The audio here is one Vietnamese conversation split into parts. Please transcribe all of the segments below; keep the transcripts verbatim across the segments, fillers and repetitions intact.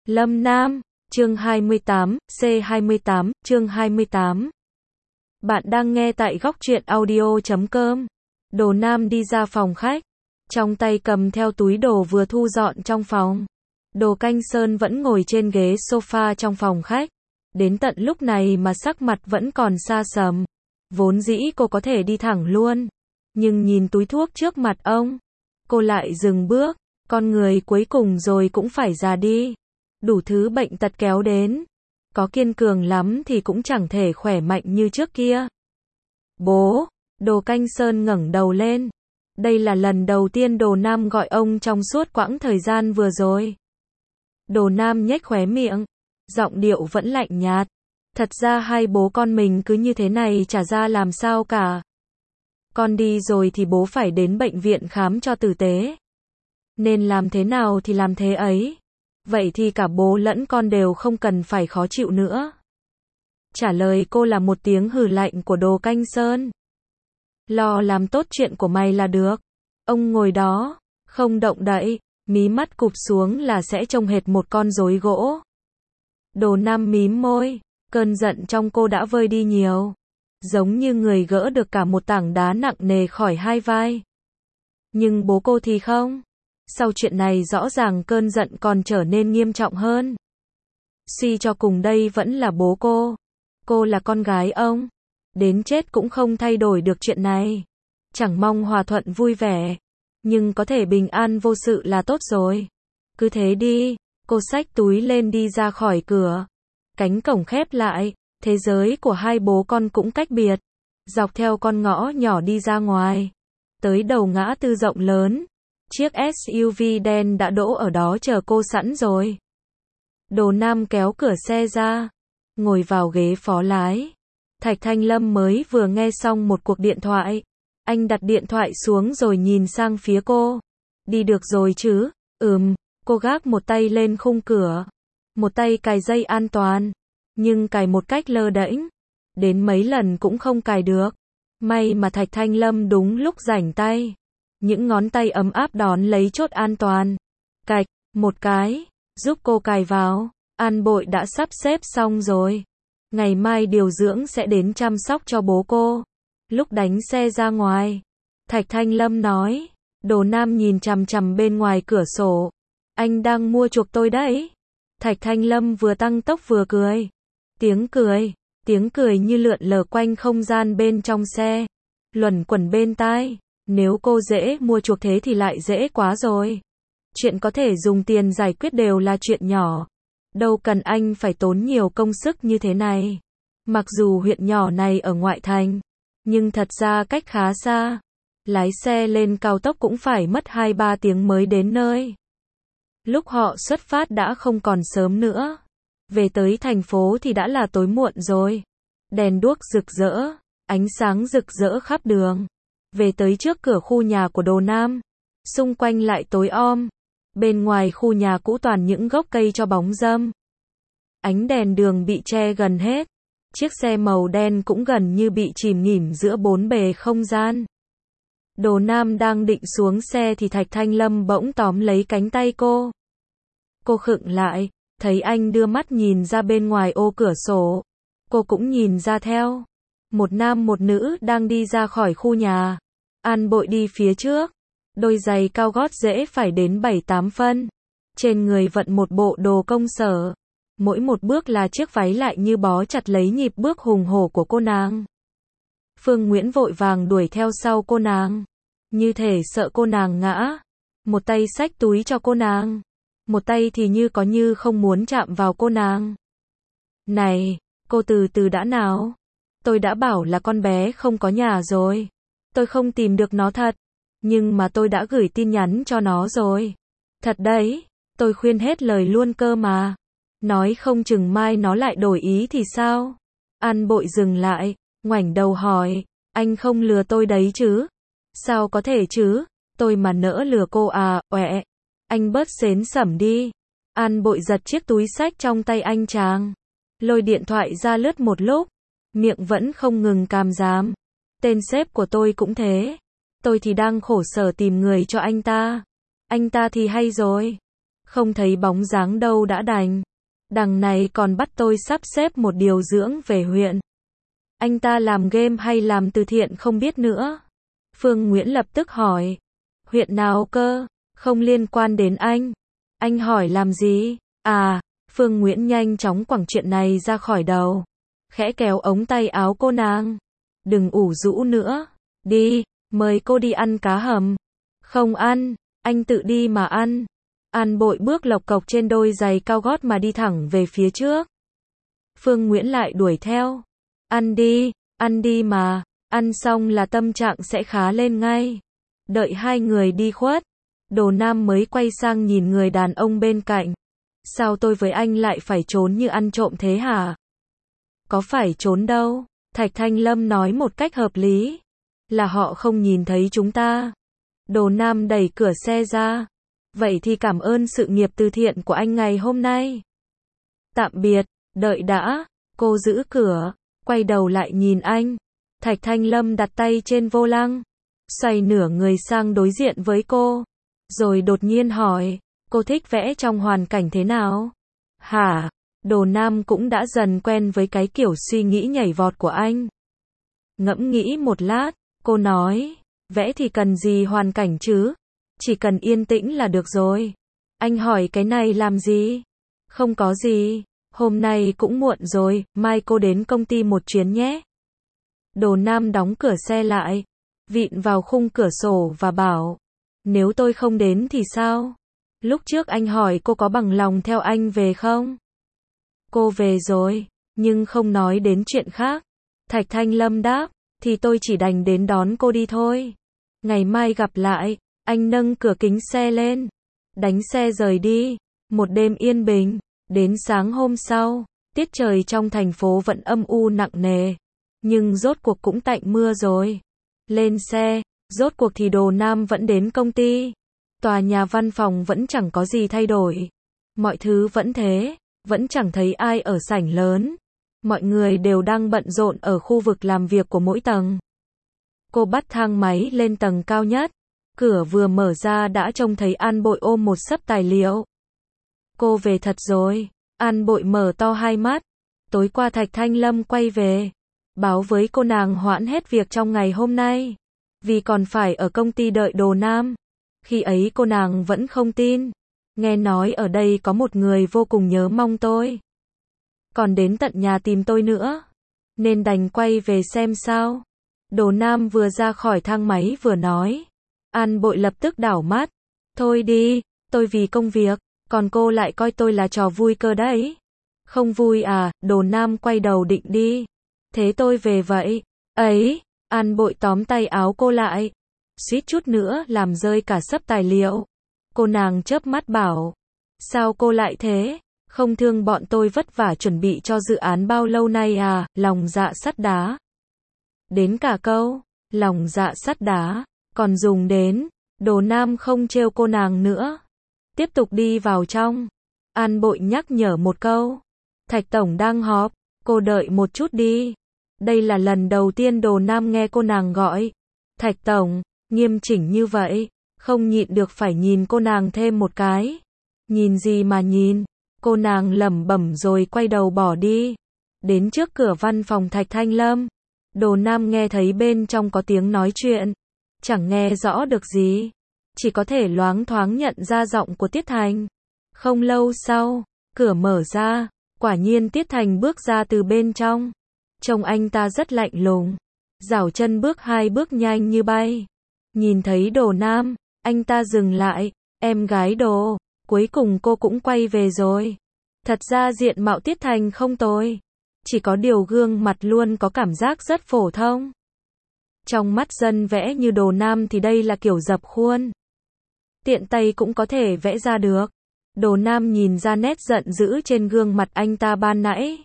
Lâm Nam, chương hai mươi tám, C hai mươi tám, chương hai mươi tám. Bạn đang nghe tại góc truyện audio chấm com. Đồ Nam đi ra phòng khách, trong tay cầm theo túi đồ vừa thu dọn trong phòng. Đồ Canh Sơn vẫn ngồi trên ghế sofa trong phòng khách. Đến tận lúc này mà sắc mặt vẫn còn xa sầm. Vốn dĩ cô có thể đi thẳng luôn. Nhưng nhìn túi thuốc trước mặt ông, cô lại dừng bước. Con người cuối cùng rồi cũng phải già đi. Đủ thứ bệnh tật kéo đến. Có kiên cường lắm thì cũng chẳng thể khỏe mạnh như trước kia. Bố, Đồ Canh Sơn ngẩng đầu lên. Đây là lần đầu tiên Đồ Nam gọi ông trong suốt quãng thời gian vừa rồi. Đồ Nam nhếch khóe miệng, giọng điệu vẫn lạnh nhạt. Thật ra hai bố con mình cứ như thế này chả ra làm sao cả. Con đi rồi thì bố phải đến bệnh viện khám cho tử tế. Nên làm thế nào thì làm thế ấy. Vậy thì cả bố lẫn con đều không cần phải khó chịu nữa. Trả lời cô là một tiếng hừ lạnh của Đồ Canh Sơn. Lo làm tốt chuyện của mày là được. Ông ngồi đó, không động đậy, mí mắt cụp xuống là sẽ trông hệt một con rối gỗ. Đồ Nam mím môi, cơn giận trong cô đã vơi đi nhiều. Giống như người gỡ được cả một tảng đá nặng nề khỏi hai vai. Nhưng bố cô thì không. Sau chuyện này rõ ràng cơn giận còn trở nên nghiêm trọng hơn. Suy cho cùng đây vẫn là bố cô. Cô là con gái ông. Đến chết cũng không thay đổi được chuyện này. Chẳng mong hòa thuận vui vẻ. Nhưng có thể bình an vô sự là tốt rồi. Cứ thế đi. Cô xách túi lên đi ra khỏi cửa. Cánh cổng khép lại. Thế giới của hai bố con cũng cách biệt. Dọc theo con ngõ nhỏ đi ra ngoài. Tới đầu ngã tư rộng lớn. Chiếc ét u vê đen đã đỗ ở đó chờ cô sẵn rồi. Đồ Nam kéo cửa xe ra, ngồi vào ghế phó lái. Thạch Thanh Lâm mới vừa nghe xong một cuộc điện thoại. Anh đặt điện thoại xuống rồi nhìn sang phía cô. Đi được rồi chứ? Ừm, cô gác một tay lên khung cửa. Một tay cài dây an toàn. Nhưng cài một cách lơ đễnh. Đến mấy lần cũng không cài được. May mà Thạch Thanh Lâm đúng lúc rảnh tay. Những ngón tay ấm áp đón lấy chốt an toàn. Cạch, một cái, giúp cô cài vào. An Bội đã sắp xếp xong rồi. Ngày mai điều dưỡng sẽ đến chăm sóc cho bố cô. Lúc đánh xe ra ngoài, Thạch Thanh Lâm nói. Đồ Nam nhìn chằm chằm bên ngoài cửa sổ. Anh đang mua chuộc tôi đấy. Thạch Thanh Lâm vừa tăng tốc vừa cười. Tiếng cười, tiếng cười như lượn lờ quanh không gian bên trong xe. Luẩn quẩn bên tai. Nếu cô dễ mua chuộc thế thì lại dễ quá rồi. Chuyện có thể dùng tiền giải quyết đều là chuyện nhỏ. Đâu cần anh phải tốn nhiều công sức như thế này. Mặc dù huyện nhỏ này ở ngoại thành, nhưng thật ra cách khá xa. Lái xe lên cao tốc cũng phải mất hai ba tiếng mới đến nơi. Lúc họ xuất phát đã không còn sớm nữa. Về tới thành phố thì đã là tối muộn rồi. Đèn đuốc rực rỡ, ánh sáng rực rỡ khắp đường. Về tới trước cửa khu nhà của Đồ Nam. Xung quanh lại tối om. Bên ngoài khu nhà cũ toàn những gốc cây cho bóng râm. Ánh đèn đường bị che gần hết. Chiếc xe màu đen cũng gần như bị chìm nghỉm giữa bốn bề không gian. Đồ Nam đang định xuống xe thì Thạch Thanh Lâm bỗng tóm lấy cánh tay cô. Cô khựng lại, thấy anh đưa mắt nhìn ra bên ngoài ô cửa sổ. Cô cũng nhìn ra theo. Một nam một nữ đang đi ra khỏi khu nhà. An Bội đi phía trước. Đôi giày cao gót dễ phải đến bảy tám phân. Trên người vận một bộ đồ công sở. Mỗi một bước là chiếc váy lại như bó chặt lấy nhịp bước hùng hổ của cô nàng. Phương Nguyễn vội vàng đuổi theo sau cô nàng. Như thể sợ cô nàng ngã. Một tay xách túi cho cô nàng. Một tay thì như có như không muốn chạm vào cô nàng. Này, cô từ từ đã nào. Tôi đã bảo là con bé không có nhà rồi. Tôi không tìm được nó thật. Nhưng mà tôi đã gửi tin nhắn cho nó rồi. Thật đấy, tôi khuyên hết lời luôn cơ mà. Nói không chừng mai nó lại đổi ý thì sao? An Bội dừng lại, ngoảnh đầu hỏi. Anh không lừa tôi đấy chứ? Sao có thể chứ? Tôi mà nỡ lừa cô à, ọe. Anh bớt xến xẩm đi. An Bội giật chiếc túi xách trong tay anh chàng. Lôi điện thoại ra lướt một lúc. Miệng vẫn không ngừng càm ràm. Tên sếp của tôi cũng thế. Tôi thì đang khổ sở tìm người cho anh ta. Anh ta thì hay rồi. Không thấy bóng dáng đâu đã đành. Đằng này còn bắt tôi sắp xếp một điều dưỡng về huyện. Anh ta làm game hay làm từ thiện không biết nữa. Phương Nguyễn lập tức hỏi. Huyện nào cơ? Không liên quan đến anh. Anh hỏi làm gì? À, Phương Nguyễn nhanh chóng quẳng chuyện này ra khỏi đầu. Khẽ kéo ống tay áo cô nàng. Đừng ủ rũ nữa. Đi, mời cô đi ăn cá hầm. Không ăn, anh tự đi mà ăn. An Bội bước lộc cộc trên đôi giày cao gót mà đi thẳng về phía trước. Phương Nguyễn lại đuổi theo. Ăn đi, ăn đi mà, ăn xong là tâm trạng sẽ khá lên ngay. Đợi hai người đi khuất, Đồ Nam mới quay sang nhìn người đàn ông bên cạnh. Sao tôi với anh lại phải trốn như ăn trộm thế hả? Có phải trốn đâu, Thạch Thanh Lâm nói một cách hợp lý. Là họ không nhìn thấy chúng ta. Đồ Nam đẩy cửa xe ra. Vậy thì cảm ơn sự nghiệp từ thiện của anh ngày hôm nay. Tạm biệt, đợi đã, cô giữ cửa, quay đầu lại nhìn anh. Thạch Thanh Lâm đặt tay trên vô lăng, xoay nửa người sang đối diện với cô, rồi đột nhiên hỏi, cô thích vẽ trong hoàn cảnh thế nào? Hả? Đồ Nam cũng đã dần quen với cái kiểu suy nghĩ nhảy vọt của anh. Ngẫm nghĩ một lát, cô nói, vẽ thì cần gì hoàn cảnh chứ? Chỉ cần yên tĩnh là được rồi. Anh hỏi cái này làm gì? Không có gì, hôm nay cũng muộn rồi, mai cô đến công ty một chuyến nhé. Đồ Nam đóng cửa xe lại, vịn vào khung cửa sổ và bảo, nếu tôi không đến thì sao? Lúc trước anh hỏi cô có bằng lòng theo anh về không? Cô về rồi, nhưng không nói đến chuyện khác. Thạch Thanh Lâm đáp, thì tôi chỉ đành đến đón cô đi thôi. Ngày mai gặp lại. Anh nâng cửa kính xe lên, đánh xe rời đi. Một đêm yên bình, đến sáng hôm sau, tiết trời trong thành phố vẫn âm u nặng nề, nhưng rốt cuộc cũng tạnh mưa rồi. Lên xe, rốt cuộc thì Đồ Nam vẫn đến công ty. Tòa nhà văn phòng vẫn chẳng có gì thay đổi. Mọi thứ vẫn thế, vẫn chẳng thấy ai ở sảnh lớn. Mọi người đều đang bận rộn ở khu vực làm việc của mỗi tầng. Cô bắt thang máy lên tầng cao nhất. Cửa vừa mở ra đã trông thấy An Bội ôm một xấp tài liệu. Cô về thật rồi. An Bội mở to hai mắt. Tối qua Thạch Thanh Lâm quay về, báo với cô nàng hoãn hết việc trong ngày hôm nay, vì còn phải ở công ty đợi Đồ Nam. Khi ấy cô nàng vẫn không tin. Nghe nói ở đây có một người vô cùng nhớ mong tôi. Còn đến tận nhà tìm tôi nữa. Nên đành quay về xem sao. Đồ Nam vừa ra khỏi thang máy vừa nói. An Bội lập tức đảo mắt. Thôi đi, tôi vì công việc, còn cô lại coi tôi là trò vui cơ đấy. Không vui à? Đồ Nam quay đầu định đi. Thế tôi về vậy. Ấy, An Bội tóm tay áo cô lại. Suýt chút nữa làm rơi cả xấp tài liệu. Cô nàng chớp mắt bảo. Sao cô lại thế? Không thương bọn tôi vất vả chuẩn bị cho dự án bao lâu nay à? Lòng dạ sắt đá. Đến cả câu, lòng dạ sắt đá, còn dùng đến. Đồ Nam không trêu cô nàng nữa. Tiếp tục đi vào trong. An Bội nhắc nhở một câu. Thạch Tổng đang họp, cô đợi một chút đi. Đây là lần đầu tiên Đồ Nam nghe cô nàng gọi. Thạch Tổng, nghiêm chỉnh như vậy, không nhịn được phải nhìn cô nàng thêm một cái. Nhìn gì mà nhìn, cô nàng lẩm bẩm rồi quay đầu bỏ đi. Đến trước cửa văn phòng Thạch Thanh Lâm. Đồ Nam nghe thấy bên trong có tiếng nói chuyện. Chẳng nghe rõ được gì. Chỉ có thể loáng thoáng nhận ra giọng của Tiết Thành. Không lâu sau, cửa mở ra. Quả nhiên Tiết Thành bước ra từ bên trong. Trông anh ta rất lạnh lùng. Giảo chân bước hai bước nhanh như bay. Nhìn thấy Đồ Nam, anh ta dừng lại. Em gái Đồ, cuối cùng cô cũng quay về rồi. Thật ra diện mạo Tiết Thành không tồi. Chỉ có điều gương mặt luôn có cảm giác rất phổ thông. Trong mắt dân vẽ như Đồ Nam thì đây là kiểu dập khuôn. Tiện tay cũng có thể vẽ ra được. Đồ Nam nhìn ra nét giận dữ trên gương mặt anh ta ban nãy.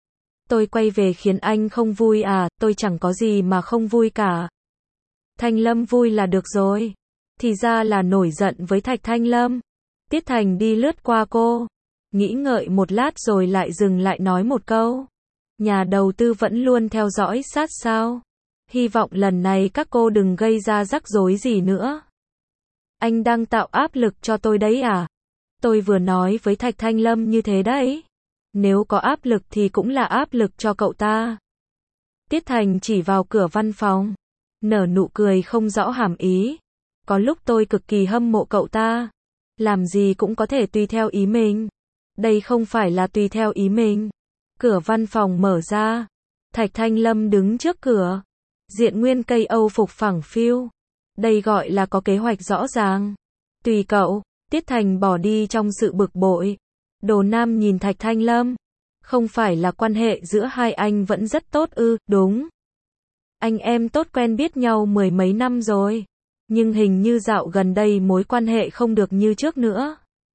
Tôi quay về khiến anh không vui à? Tôi chẳng có gì mà không vui cả. Thanh Lâm vui là được rồi. Thì ra là nổi giận với Thạch Thanh Lâm. Tiết Thành đi lướt qua cô. Nghĩ ngợi một lát rồi lại dừng lại nói một câu. Nhà đầu tư vẫn luôn theo dõi sát sao. Hy vọng lần này các cô đừng gây ra rắc rối gì nữa. Anh đang tạo áp lực cho tôi đấy à? Tôi vừa nói với Thạch Thanh Lâm như thế đấy. Nếu có áp lực thì cũng là áp lực cho cậu ta. Tiết Thành chỉ vào cửa văn phòng, nở nụ cười không rõ hàm ý. Có lúc tôi cực kỳ hâm mộ cậu ta. Làm gì cũng có thể tùy theo ý mình. Đây không phải là tùy theo ý mình. Cửa văn phòng mở ra. Thạch Thanh Lâm đứng trước cửa. Diện nguyên cây Âu phục phẳng phiu. Đây gọi là có kế hoạch rõ ràng. Tùy cậu. Tiết Thành bỏ đi trong sự bực bội. Đồ Nam nhìn Thạch Thanh Lâm. Không phải là quan hệ giữa hai anh vẫn rất tốt ư? Đúng. Anh em tốt quen biết nhau mười mấy năm rồi. Nhưng hình như dạo gần đây mối quan hệ không được như trước nữa.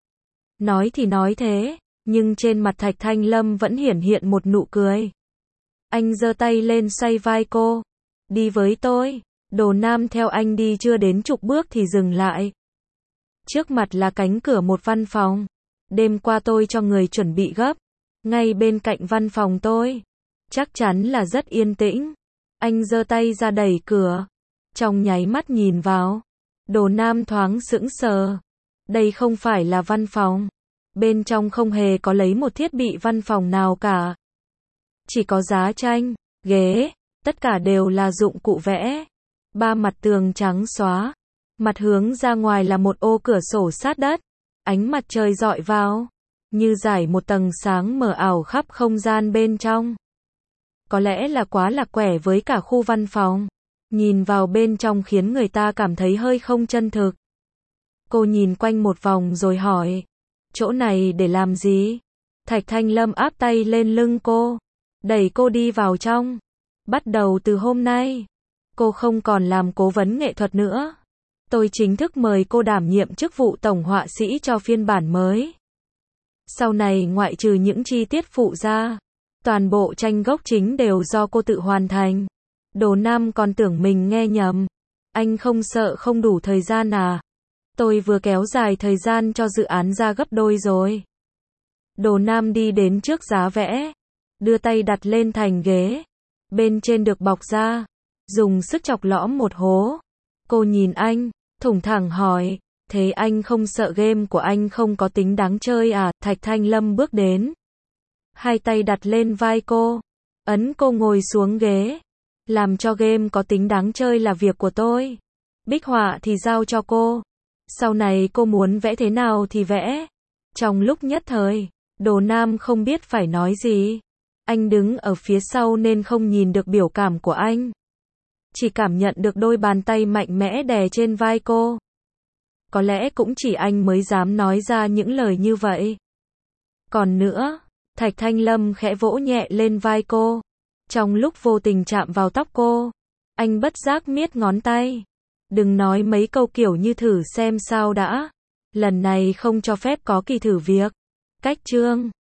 Nói thì nói thế, nhưng trên mặt Thạch Thanh Lâm vẫn hiển hiện một nụ cười. Anh giơ tay lên xoay vai cô. Đi với tôi. Đồ Nam theo anh đi chưa đến chục bước thì dừng lại. Trước mặt là cánh cửa một văn phòng. Đêm qua tôi cho người chuẩn bị gấp. Ngay bên cạnh văn phòng tôi. Chắc chắn là rất yên tĩnh. Anh giơ tay ra đẩy cửa. Trong nháy mắt nhìn vào. Đồ Nam thoáng sững sờ. Đây không phải là văn phòng. Bên trong không hề có lấy một thiết bị văn phòng nào cả. Chỉ có giá tranh, ghế, tất cả đều là dụng cụ vẽ. Ba mặt tường trắng xóa. Mặt hướng ra ngoài là một ô cửa sổ sát đất. Ánh mặt trời rọi vào. Như rải một tầng sáng mờ ảo khắp không gian bên trong. Có lẽ là quá lạc quẻ với cả khu văn phòng. Nhìn vào bên trong khiến người ta cảm thấy hơi không chân thực. Cô nhìn quanh một vòng rồi hỏi. Chỗ này để làm gì? Thạch Thanh Lâm áp tay lên lưng cô. Đẩy cô đi vào trong. Bắt đầu từ hôm nay. Cô không còn làm cố vấn nghệ thuật nữa. Tôi chính thức mời cô đảm nhiệm chức vụ tổng họa sĩ cho phiên bản mới. Sau này ngoại trừ những chi tiết phụ ra. Toàn bộ tranh gốc chính đều do cô tự hoàn thành. Đồ Nam còn tưởng mình nghe nhầm. Anh không sợ không đủ thời gian à? Tôi vừa kéo dài thời gian cho dự án ra gấp đôi rồi. Đồ Nam đi đến trước giá vẽ. Đưa tay đặt lên thành ghế. Bên trên được bọc ra. Dùng sức chọc lõm một hố. Cô nhìn anh, thủng thẳng hỏi. Thế anh không sợ game của anh không có tính đáng chơi à? Thạch Thanh Lâm bước đến. Hai tay đặt lên vai cô. Ấn cô ngồi xuống ghế. Làm cho game có tính đáng chơi là việc của tôi. Bích họa thì giao cho cô. Sau này cô muốn vẽ thế nào thì vẽ. Trong lúc nhất thời, Đồ Nam không biết phải nói gì. Anh đứng ở phía sau nên không nhìn được biểu cảm của anh. Chỉ cảm nhận được đôi bàn tay mạnh mẽ đè trên vai cô. Có lẽ cũng chỉ anh mới dám nói ra những lời như vậy. Còn nữa, Thạch Thanh Lâm khẽ vỗ nhẹ lên vai cô. Trong lúc vô tình chạm vào tóc cô, anh bất giác miết ngón tay. Đừng nói mấy câu kiểu như thử xem sao đã. Lần này không cho phép có kỳ thử việc. Cách chương